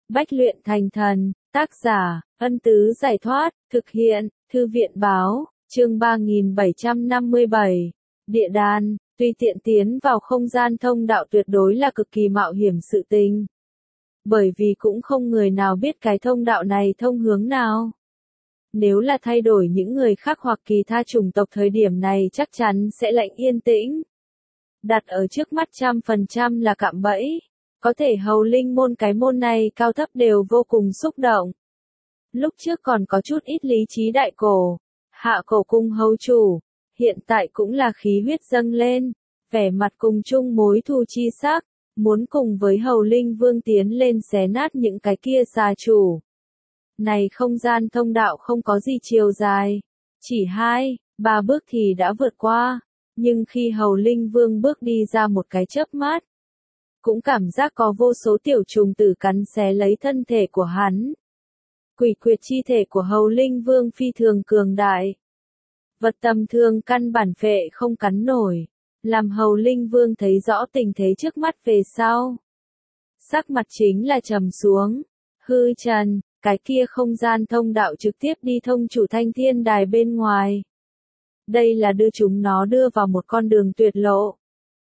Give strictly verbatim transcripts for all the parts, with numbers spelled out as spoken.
Bách luyện thành thần, tác giả, Ân Tứ Giải Thoát, thực hiện, Thư viện Báo, chương ba nghìn bảy trăm năm mươi bảy, Địa đàn, tùy tiện tiến vào không gian thông đạo tuyệt đối là cực kỳ mạo hiểm sự tình. Bởi vì cũng không người nào biết cái thông đạo này thông hướng nào. Nếu là thay đổi những người khác hoặc kỳ tha chủng tộc thời điểm này chắc chắn sẽ lạnh yên tĩnh. Đặt ở trước mắt trăm phần trăm là cạm bẫy. Có thể hầu linh môn cái môn này cao thấp đều vô cùng xúc động. Lúc trước còn có chút ít lý trí đại cổ, hạ cổ cung hầu chủ, hiện tại cũng là khí huyết dâng lên, vẻ mặt cùng chung mối thù chi sắc, muốn cùng với hầu linh vương tiến lên xé nát những cái kia xà chủ. Này không gian thông đạo không có gì chiều dài, chỉ hai, ba bước thì đã vượt qua, nhưng khi hầu linh vương bước đi ra một cái chớp mắt, cũng cảm giác có vô số tiểu trùng tử cắn xé lấy thân thể của hắn. Quỷ quyệt chi thể của hầu linh vương phi thường cường đại. Vật tầm thường căn bản phệ không cắn nổi, làm hầu linh vương thấy rõ tình thế trước mắt về sau. Sắc mặt chính là trầm xuống, hư trần, cái kia không gian thông đạo trực tiếp đi thông chủ thanh thiên đài bên ngoài. Đây là đưa chúng nó đưa vào một con đường tuyệt lộ.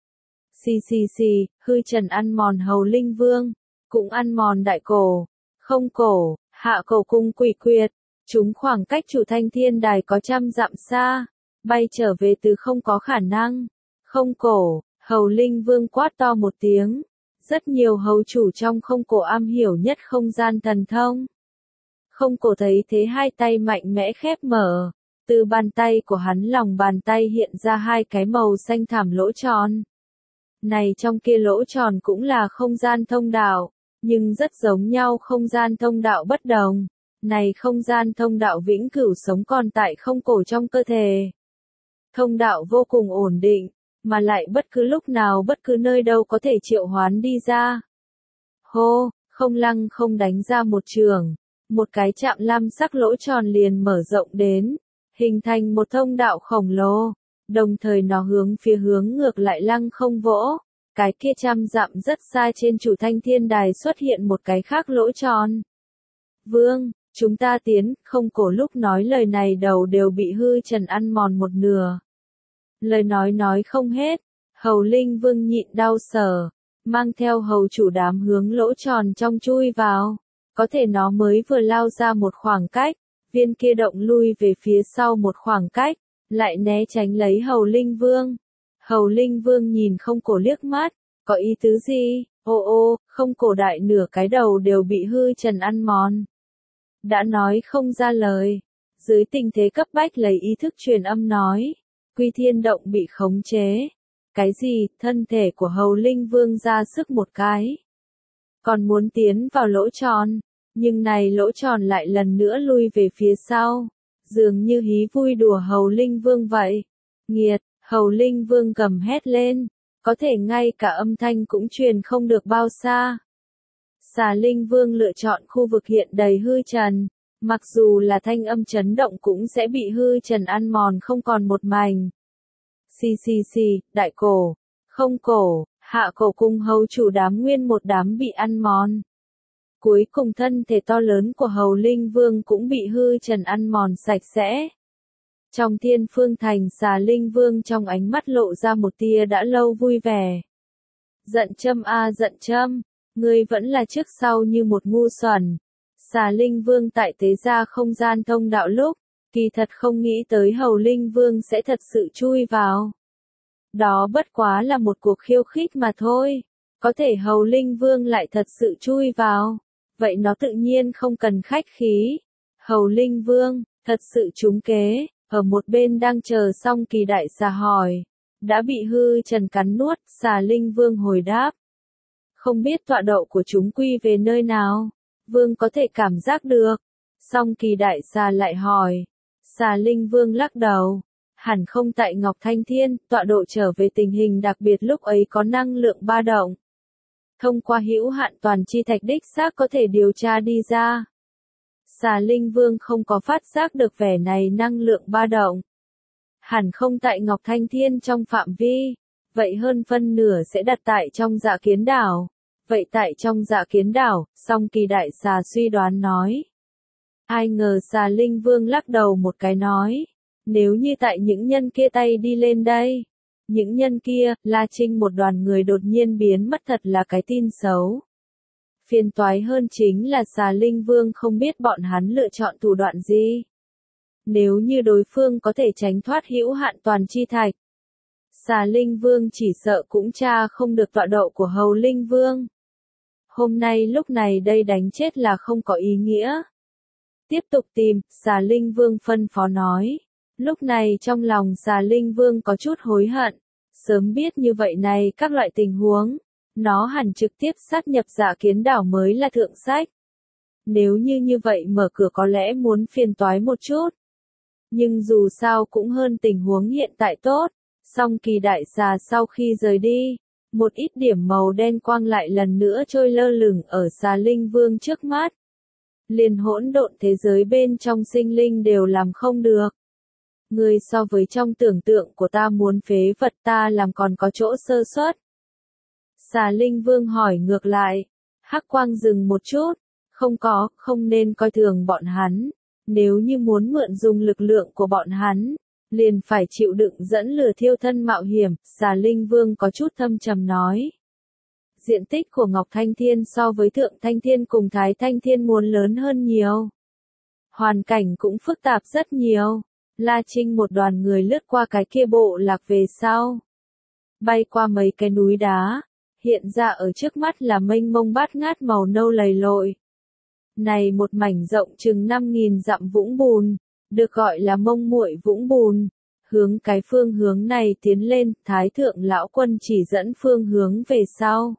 Xì xì xì, hư trần ăn mòn hầu linh vương, cũng ăn mòn đại cổ, không cổ, hạ cổ cung quỷ quyệt, chúng khoảng cách chủ thanh thiên đài có trăm dặm xa, bay trở về từ không có khả năng, không cổ, hầu linh vương quát to một tiếng, rất nhiều hầu chủ trong không cổ am hiểu nhất không gian thần thông. Không cổ thấy thế hai tay mạnh mẽ khép mở, từ bàn tay của hắn lòng bàn tay hiện ra hai cái màu xanh thảm lỗ tròn. Này trong kia lỗ tròn cũng là không gian thông đạo, nhưng rất giống nhau không gian thông đạo bất đồng. Này không gian thông đạo vĩnh cửu sống còn tại không cổ trong cơ thể. Thông đạo vô cùng ổn định, mà lại bất cứ lúc nào bất cứ nơi đâu có thể triệu hoán đi ra. Hô, không lăng không đánh ra một trường, một cái chạm lam sắc lỗ tròn liền mở rộng đến, hình thành một thông đạo khổng lồ. Đồng thời nó hướng phía hướng ngược lại lăng không vỗ, cái kia trăm dặm rất xa trên chủ thanh thiên đài xuất hiện một cái khác lỗ tròn. Vương, chúng ta tiến, không cổ lúc nói lời này đầu đều bị hư trần ăn mòn một nửa. Lời nói nói không hết, hầu linh vương nhịn đau sở, mang theo hầu chủ đám hướng lỗ tròn trong chui vào, có thể nó mới vừa lao ra một khoảng cách, viên kia động lui về phía sau một khoảng cách. Lại né tránh lấy hầu linh vương. Hầu linh vương nhìn không cổ liếc mắt, có ý tứ gì? Ô ô, không cổ đại nửa cái đầu đều bị hư trần ăn mòn. Đã nói không ra lời. Dưới tình thế cấp bách lấy ý thức truyền âm nói. Quy thiên động bị khống chế. Cái gì? Thân thể của hầu linh vương ra sức một cái. Còn muốn tiến vào lỗ tròn. Nhưng này lỗ tròn lại lần nữa lui về phía sau. Dường như hí vui đùa hầu linh vương vậy. Nghiệt, hầu linh vương gầm hét lên, có thể ngay cả âm thanh cũng truyền không được bao xa. Xà linh vương lựa chọn khu vực hiện đầy hư trần, mặc dù là thanh âm chấn động cũng sẽ bị hư trần ăn mòn không còn một mảnh. Xì xì xì, đại cổ, không cổ, hạ cổ cung hầu chủ đám nguyên một đám bị ăn mòn. Cuối cùng thân thể to lớn của hầu linh vương cũng bị hư trần ăn mòn sạch sẽ. Trong thiên phương thành xà linh vương trong ánh mắt lộ ra một tia đã lâu vui vẻ. Giận châm a à, giận châm, ngươi vẫn là trước sau như một ngu xuẩn. Xà linh vương tại tế gia không gian thông đạo lúc, kỳ thật không nghĩ tới hầu linh vương sẽ thật sự chui vào. Đó bất quá là một cuộc khiêu khích mà thôi, có thể hầu linh vương lại thật sự chui vào. Vậy nó tự nhiên không cần khách khí. Hầu linh vương, thật sự trúng kế, ở một bên đang chờ xong kỳ đại xà hỏi. Đã bị hư trần cắn nuốt, xà linh vương hồi đáp. Không biết tọa độ của chúng quy về nơi nào, vương có thể cảm giác được. Xong kỳ đại xà lại hỏi. Xà linh vương lắc đầu. Hẳn không tại Ngọc Thanh Thiên, tọa độ trở về tình hình đặc biệt lúc ấy có năng lượng ba động. Thông qua hữu hạn toàn chi thạch đích xác có thể điều tra đi ra. Xà linh vương không có phát giác được vẻ này năng lượng ba động. Hẳn không tại Ngọc Thanh Thiên trong phạm vi, vậy hơn phân nửa sẽ đặt tại trong Dạ Kiến đảo. Vậy tại trong Dạ Kiến đảo, Song Kỳ đại xà suy đoán nói. Ai ngờ xà linh vương lắc đầu một cái nói. Nếu như tại những nhân kia tay đi lên đây. Những nhân kia, La Trinh một đoàn người đột nhiên biến mất thật là cái tin xấu. Phiền toái hơn chính là xà linh vương không biết bọn hắn lựa chọn thủ đoạn gì. Nếu như đối phương có thể tránh thoát hữu hạn toàn chi thạch. Xà linh vương chỉ sợ cũng tra không được tọa độ của hầu linh vương. Hôm nay lúc này đây đánh chết là không có ý nghĩa. Tiếp tục tìm, xà linh vương phân phó nói. Lúc này trong lòng xà linh vương có chút hối hận. Sớm biết như vậy này các loại tình huống. Nó hẳn trực tiếp sát nhập Dạ Kiến đảo mới là thượng sách. Nếu như như vậy mở cửa có lẽ muốn phiền toái một chút. Nhưng dù sao cũng hơn tình huống hiện tại tốt. Song Kỳ đại xà sau khi rời đi. Một ít điểm màu đen quang lại lần nữa trôi lơ lửng ở xà linh vương trước mắt. Liền hỗn độn thế giới bên trong sinh linh đều làm không được. Người so với trong tưởng tượng của ta muốn phế vật ta làm còn có chỗ sơ suất. Xà linh vương hỏi ngược lại. Hắc quang dừng một chút. Không có, không nên coi thường bọn hắn. Nếu như muốn mượn dùng lực lượng của bọn hắn. Liền phải chịu đựng dẫn lửa thiêu thân mạo hiểm. Xà linh vương có chút thâm trầm nói. Diện tích của Ngọc Thanh Thiên so với Thượng Thanh Thiên cùng Thái Thanh Thiên muốn lớn hơn nhiều. Hoàn cảnh cũng phức tạp rất nhiều. La Trinh một đoàn người lướt qua cái kia bộ lạc về sau. Bay qua mấy cái núi đá. Hiện ra ở trước mắt là mênh mông bát ngát màu nâu lầy lội. Này một mảnh rộng chừng năm nghìn dặm vũng bùn. Được gọi là mông muội vũng bùn. Hướng cái phương hướng này tiến lên, Thái Thượng Lão Quân chỉ dẫn phương hướng về sau.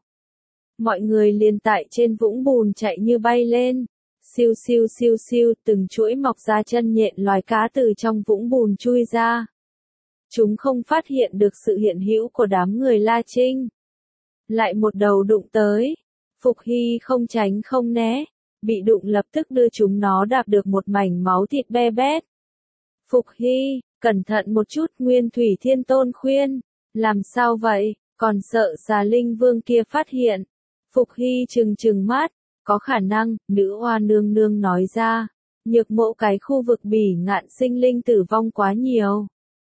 Mọi người liền tại trên vũng bùn chạy như bay lên. Siêu siêu siêu siêu, từng chuỗi mọc ra chân nhện loài cá từ trong vũng bùn chui ra. Chúng không phát hiện được sự hiện hữu của đám người La Trinh. Lại một đầu đụng tới. Phục Hy không tránh không né. Bị đụng lập tức đưa chúng nó đạp được một mảnh máu thịt be bét. Phục Hy, cẩn thận một chút, Nguyên Thủy Thiên Tôn khuyên. Làm sao vậy, còn sợ xà linh vương kia phát hiện. Phục Hy trừng trừng mắt. Có khả năng, nữ oa nương nương nói ra. Nhược mộ cái khu vực bỉ ngạn sinh linh tử vong quá nhiều.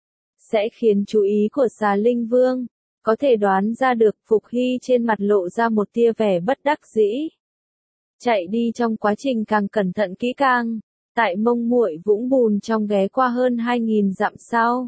Sẽ khiến chú ý của xà linh vương. Có thể đoán ra được Phục Hy trên mặt lộ ra một tia vẻ bất đắc dĩ. Chạy đi trong quá trình càng cẩn thận kỹ càng. Tại mông muội vũng bùn trong ghé qua hơn hai nghìn dặm sau.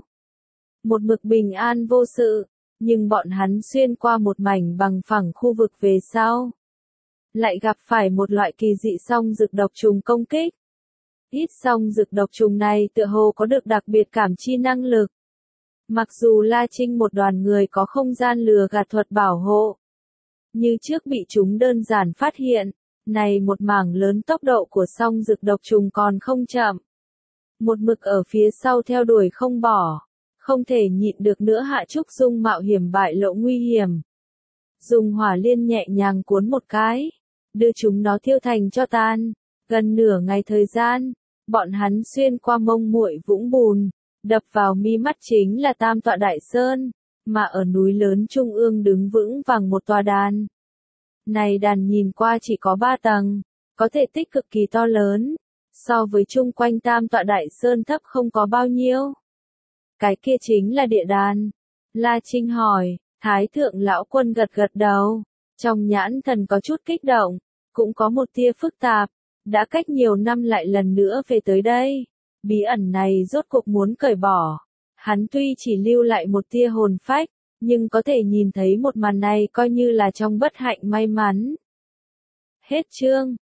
Một mực bình an vô sự. Nhưng bọn hắn xuyên qua một mảnh bằng phẳng khu vực về sau. Lại gặp phải một loại kỳ dị song dực độc trùng công kích. Ít song dực độc trùng này tựa hồ có được đặc biệt cảm chi năng lực. Mặc dù La Trinh một đoàn người có không gian lừa gạt thuật bảo hộ. Như trước bị chúng đơn giản phát hiện. Này một mảng lớn tốc độ của song dực độc trùng còn không chậm. Một mực ở phía sau theo đuổi không bỏ. Không thể nhịn được nữa Hạ Trúc Dung mạo hiểm bại lộ nguy hiểm. Dùng hỏa liên nhẹ nhàng cuốn một cái. Đưa chúng nó thiêu thành cho tan. Gần nửa ngày thời gian. Bọn hắn xuyên qua mông muội vũng bùn. Đập vào mi mắt chính là Tam Tọa Đại Sơn. Mà ở núi lớn trung ương đứng vững vàng một tòa đàn. Này đàn nhìn qua chỉ có ba tầng. Có thể tích cực kỳ to lớn. So với chung quanh Tam Tọa Đại Sơn thấp không có bao nhiêu. Cái kia chính là địa đàn. La Trinh hỏi. Thái Thượng Lão Quân gật gật đầu. Trong nhãn thần có chút kích động. Cũng có một tia phức tạp. Đã cách nhiều năm lại lần nữa về tới đây. Bí ẩn này rốt cuộc muốn cởi bỏ. Hắn tuy chỉ lưu lại một tia hồn phách. Nhưng có thể nhìn thấy một màn này coi như là trong bất hạnh may mắn. Hết chương.